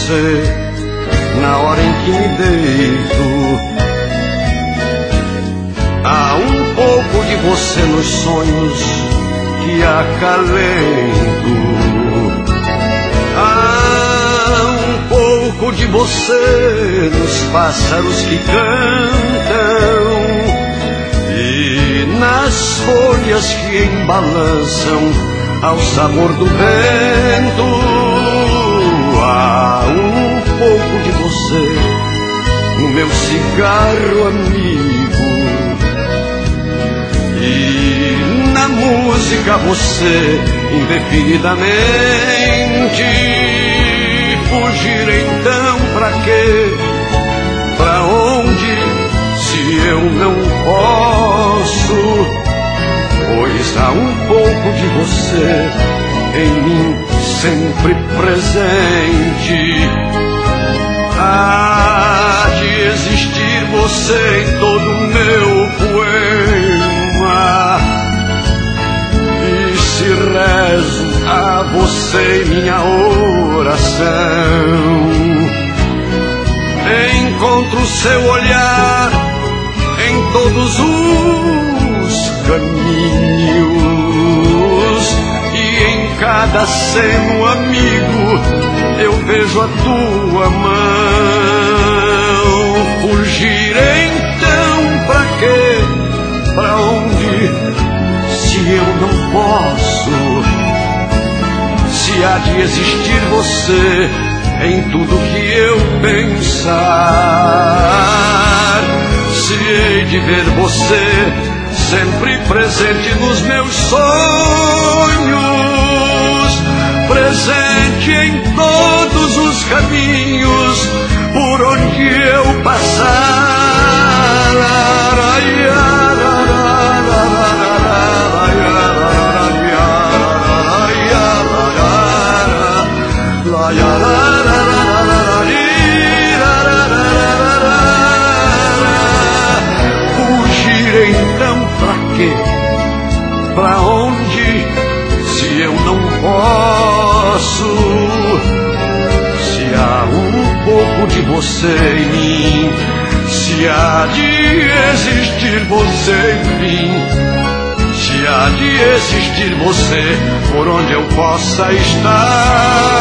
você na hora em que me deito. Há um pouco de você nos sonhos que acalento. Há um pouco de você nos pássaros que cantam e nas folhas que embalançam ao sabor do vento. Há um pouco de você no meu cigarro amigo, e na música você indefinidamente. Fugir então pra quê? Pra onde? Se eu não posso, pois há um pouco de você em mim sempre presente. Há de existir você em todo o meu poema, e se rezo a você em minha oração, encontro seu olhar em todos os caminhos, e em cada seno amigo eu vejo a tua mão. Fugir então pra quê? Pra onde? Se eu não posso, se há de existir você em tudo que eu pensar, se hei de ver você sempre presente nos meus sonhos, presente em todos os caminhos por onde eu passar. Fugir então pra quê? Pra onde? Se eu não posso, se há um pouco de você em mim, se há de existir você em mim, se há de existir você por onde eu possa estar.